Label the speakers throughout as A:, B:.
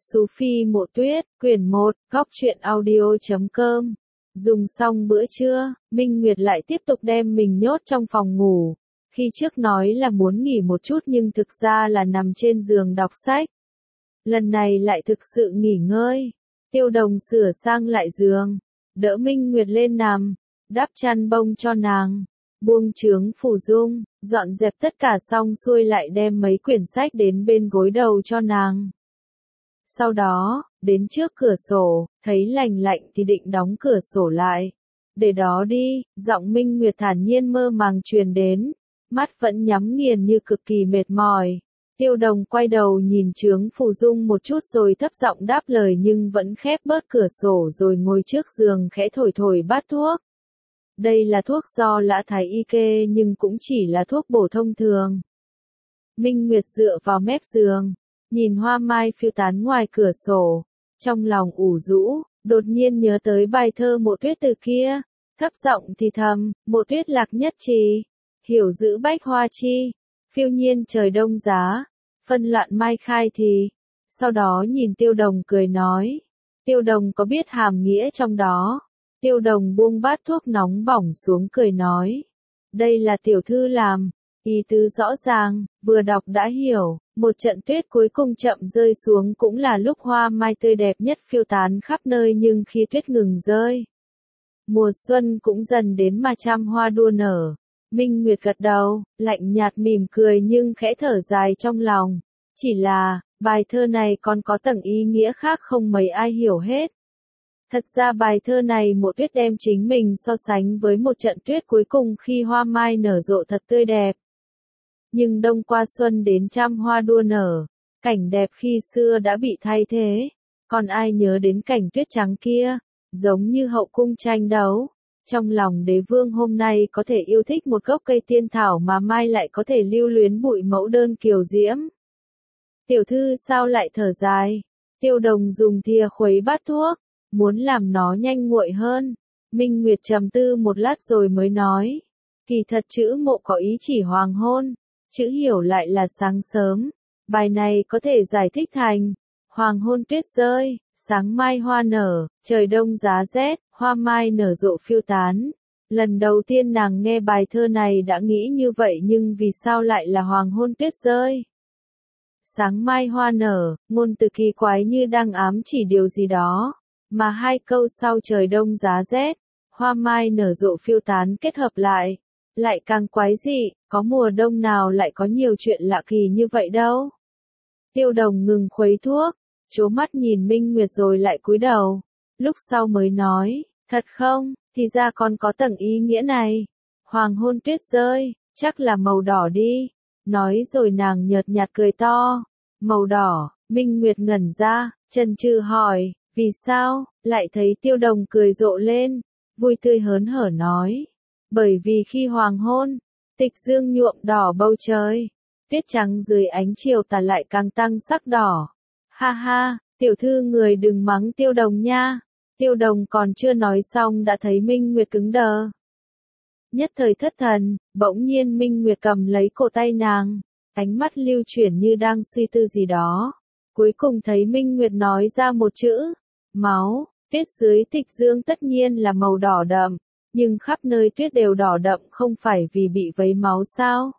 A: Sufi Mộ Tuyết, quyển 1, góc truyện audio.com. Dùng xong bữa trưa, Minh Nguyệt lại tiếp tục đem mình nhốt trong phòng ngủ. Khi trước nói là muốn nghỉ một chút nhưng thực ra là nằm trên giường đọc sách. Lần này lại thực sự nghỉ ngơi. Tiêu Đồng sửa sang lại giường, đỡ Minh Nguyệt lên nằm, đắp chăn bông cho nàng, buông chướng phủ dung, dọn dẹp tất cả xong xuôi lại đem mấy quyển sách đến bên gối đầu cho nàng. Sau đó, đến trước cửa sổ, thấy lành lạnh thì định đóng cửa sổ lại. Để đó đi, giọng Minh Nguyệt thản nhiên mơ màng truyền đến, mắt vẫn nhắm nghiền như cực kỳ mệt mỏi. Tiêu Đồng quay đầu nhìn chướng phủ dung một chút rồi thấp giọng đáp lời nhưng vẫn khép bớt cửa sổ rồi ngồi trước giường khẽ thổi thổi bát thuốc. Đây là thuốc do Lã Thái Y kê nhưng cũng chỉ là thuốc bổ thông thường. Minh Nguyệt dựa vào mép giường, nhìn hoa mai phiêu tán ngoài cửa sổ, trong lòng ủ rũ, đột nhiên nhớ tới bài thơ Mộ Tuyết từ kia, thấp giọng thì thầm, Mộ Tuyết lạc nhất trì, hiểu giữ bách hoa chi, phiêu nhiên trời đông giá, phân loạn mai khai thì. Sau đó nhìn Tiêu Đồng cười nói, Tiêu Đồng có biết hàm nghĩa trong đó. Tiêu Đồng buông bát thuốc nóng bỏng xuống cười nói, đây là tiểu thư làm. Ý tứ rõ ràng, vừa đọc đã hiểu, một trận tuyết cuối cùng chậm rơi xuống cũng là lúc hoa mai tươi đẹp nhất phiêu tán khắp nơi nhưng khi tuyết ngừng rơi, mùa xuân cũng dần đến mà trăm hoa đua nở. Minh Nguyệt gật đầu, lạnh nhạt mỉm cười nhưng khẽ thở dài trong lòng, chỉ là, bài thơ này còn có tầng ý nghĩa khác không mấy ai hiểu hết. Thật ra bài thơ này Mộ Tuyết đem chính mình so sánh với một trận tuyết cuối cùng khi hoa mai nở rộ thật tươi đẹp. Nhưng đông qua xuân đến trăm hoa đua nở, cảnh đẹp khi xưa đã bị thay thế, còn ai nhớ đến cảnh tuyết trắng kia, giống như hậu cung tranh đấu. Trong lòng đế vương hôm nay có thể yêu thích một gốc cây tiên thảo mà mai lại có thể lưu luyến bụi mẫu đơn kiều diễm. Tiểu thư sao lại thở dài? Tiêu Đồng dùng thìa khuấy bát thuốc, muốn làm nó nhanh nguội hơn. Minh Nguyệt trầm tư một lát rồi mới nói, kỳ thật chữ mộ có ý chỉ hoàng hôn, chữ hiểu lại là sáng sớm. Bài này có thể giải thích thành, hoàng hôn tuyết rơi, sáng mai hoa nở, trời đông giá rét, hoa mai nở rộ phiêu tán. Lần đầu tiên nàng nghe bài thơ này đã nghĩ như vậy nhưng vì sao lại là hoàng hôn tuyết rơi? Sáng mai hoa nở, ngôn từ kỳ quái như đang ám chỉ điều gì đó. Mà hai câu sau trời đông giá rét, hoa mai nở rộ phiêu tán kết hợp lại càng quái dị, có mùa đông nào lại có nhiều chuyện lạ kỳ như vậy đâu. Tiêu Đồng ngừng khuấy thuốc, trố mắt nhìn Minh Nguyệt rồi lại cúi đầu, lúc sau mới nói, thật không, thì ra còn có tầng ý nghĩa này. Hoàng hôn tuyết rơi, chắc là màu đỏ đi. Nói rồi nàng nhợt nhạt cười to, màu đỏ. Minh Nguyệt ngẩn ra, chần chừ hỏi, vì sao? Lại thấy Tiêu Đồng cười rộ lên, vui tươi hớn hở nói, bởi vì khi hoàng hôn, tịch dương nhuộm đỏ bầu trời, tuyết trắng dưới ánh chiều tà lại càng tăng sắc đỏ. Ha ha, tiểu thư người đừng mắng Tiêu Đồng nha. Tiêu Đồng còn chưa nói xong đã thấy Minh Nguyệt cứng đờ. Nhất thời thất thần, bỗng nhiên Minh Nguyệt cầm lấy cổ tay nàng, ánh mắt lưu chuyển như đang suy tư gì đó. Cuối cùng thấy Minh Nguyệt nói ra một chữ, máu. Tuyết dưới tịch dương tất nhiên là màu đỏ đậm, nhưng khắp nơi tuyết đều đỏ đậm không phải vì bị vấy máu sao?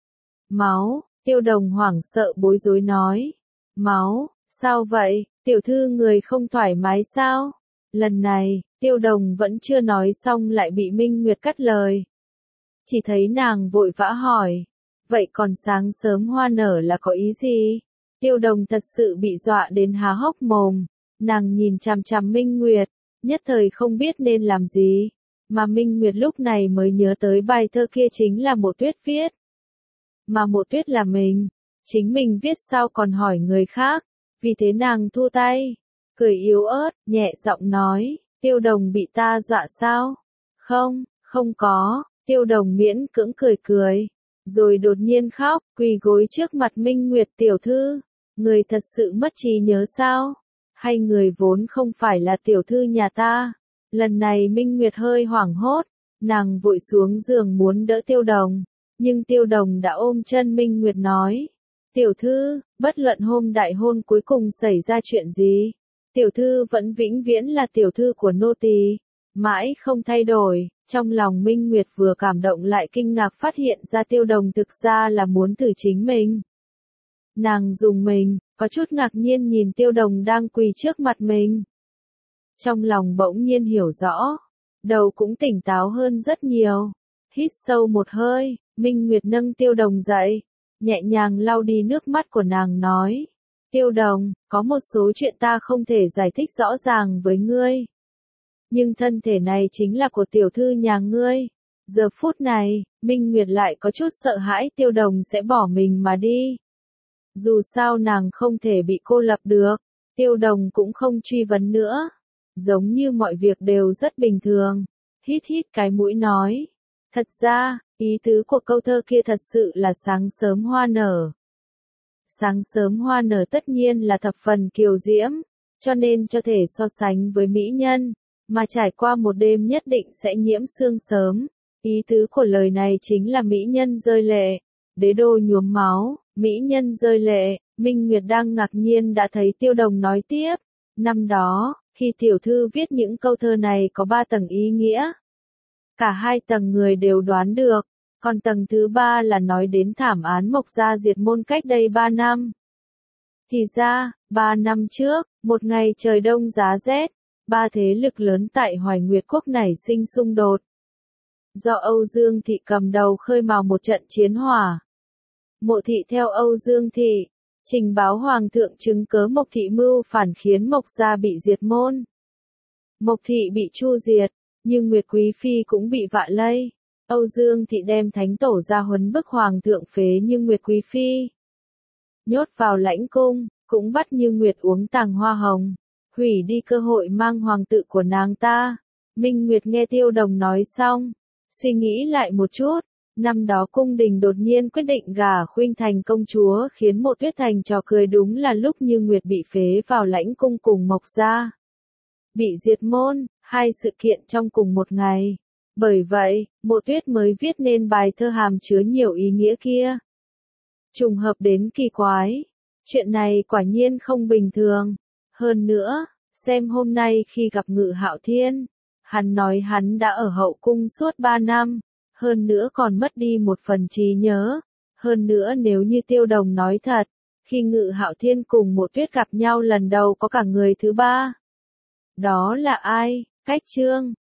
A: Máu, Tiêu Đồng hoảng sợ bối rối nói. Máu, sao vậy, tiểu thư người không thoải mái sao? Lần này, Tiêu Đồng vẫn chưa nói xong lại bị Minh Nguyệt cắt lời. Chỉ thấy nàng vội vã hỏi, vậy còn sáng sớm hoa nở là có ý gì? Tiêu Đồng thật sự bị dọa đến há hốc mồm. Nàng nhìn chằm chằm Minh Nguyệt, nhất thời không biết nên làm gì, mà Minh Nguyệt lúc này mới nhớ tới bài thơ kia chính là Mộ Tuyết viết. Mà Mộ Tuyết là mình, chính mình viết sao còn hỏi người khác, vì thế nàng thu tay, cười yếu ớt, nhẹ giọng nói, Tiêu Đồng bị ta dọa sao? Không, không có, Tiêu Đồng miễn cưỡng cười, rồi đột nhiên khóc, quỳ gối trước mặt Minh Nguyệt tiểu thư, người thật sự mất trí nhớ sao? Hay người vốn không phải là tiểu thư nhà ta? Lần này Minh Nguyệt hơi hoảng hốt, nàng vội xuống giường muốn đỡ Tiêu Đồng, nhưng Tiêu Đồng đã ôm chân Minh Nguyệt nói, Tiểu thư, bất luận hôm đại hôn cuối cùng xảy ra chuyện gì, tiểu thư vẫn vĩnh viễn là tiểu thư của nô tỳ, mãi không thay đổi. Trong lòng Minh Nguyệt vừa cảm động lại kinh ngạc phát hiện ra Tiêu Đồng thực ra là muốn thử chính mình. Nàng dùng mình, có chút ngạc nhiên nhìn Tiêu Đồng đang quỳ trước mặt mình. Trong lòng bỗng nhiên hiểu rõ, đầu cũng tỉnh táo hơn rất nhiều. Hít sâu một hơi, Minh Nguyệt nâng Tiêu Đồng dậy, nhẹ nhàng lau đi nước mắt của nàng nói. Tiêu Đồng, có một số chuyện ta không thể giải thích rõ ràng với ngươi. Nhưng thân thể này chính là của tiểu thư nhà ngươi. Giờ phút này, Minh Nguyệt lại có chút sợ hãi Tiêu Đồng sẽ bỏ mình mà đi. Dù sao nàng không thể bị cô lập được, Tiêu Đồng cũng không truy vấn nữa. Giống như mọi việc đều rất bình thường. Hít hít cái mũi nói. Thật ra, ý tứ của câu thơ kia thật sự là sáng sớm hoa nở. Sáng sớm hoa nở tất nhiên là thập phần kiều diễm, cho nên cho thể so sánh với mỹ nhân, mà trải qua một đêm nhất định sẽ nhiễm sương sớm. Ý tứ của lời này chính là mỹ nhân rơi lệ, đế đô nhuốm máu, mỹ nhân rơi lệ. Minh Nguyệt đang ngạc nhiên đã thấy Tiêu Đồng nói tiếp. Năm đó, khi tiểu thư viết những câu thơ này có 3 tầng ý nghĩa. Cả 2 tầng người đều đoán được, còn tầng thứ 3 là nói đến thảm án Mộc Gia diệt môn cách đây 3 năm. Thì ra, 3 năm trước, một ngày trời đông giá rét, 3 thế lực lớn tại Hoài Nguyệt Quốc nảy sinh xung đột. Do Âu Dương Thị cầm đầu khơi mào một trận chiến hỏa. Mộ Thị theo Âu Dương Thị, trình báo Hoàng thượng chứng cớ Mộc Thị mưu phản khiến Mộc Gia bị diệt môn. Mộc Thị bị chu diệt, nhưng Nguyệt Quý Phi cũng bị vạ lây. Âu Dương Thị đem thánh tổ ra huấn bức Hoàng thượng phế Như Nguyệt Quý Phi. Nhốt vào lãnh cung, cũng bắt Như Nguyệt uống tàng hoa hồng, hủy đi cơ hội mang hoàng tự của nàng ta. Minh Nguyệt nghe Tiêu Đồng nói xong, suy nghĩ lại một chút. Năm đó cung đình đột nhiên quyết định gả Khuynh Thành công chúa khiến Mộ Tuyết thành trò cười, đúng là lúc Như Nguyệt bị phế vào lãnh cung cùng Mộc Gia. Bị diệt môn, 2 sự kiện trong cùng một ngày. Bởi vậy, Mộ Tuyết mới viết nên bài thơ hàm chứa nhiều ý nghĩa kia. Trùng hợp đến kỳ quái. Chuyện này quả nhiên không bình thường. Hơn nữa, xem hôm nay khi gặp Ngự Hạo Thiên, hắn nói hắn đã ở hậu cung suốt 3 năm. Hơn nữa còn mất đi một phần trí nhớ. Hơn nữa nếu như Tiêu Đồng nói thật, khi Ngự Hạo Thiên cùng Mộ Tuyết gặp nhau lần đầu có cả người thứ 3. Đó là ai? Cách Chương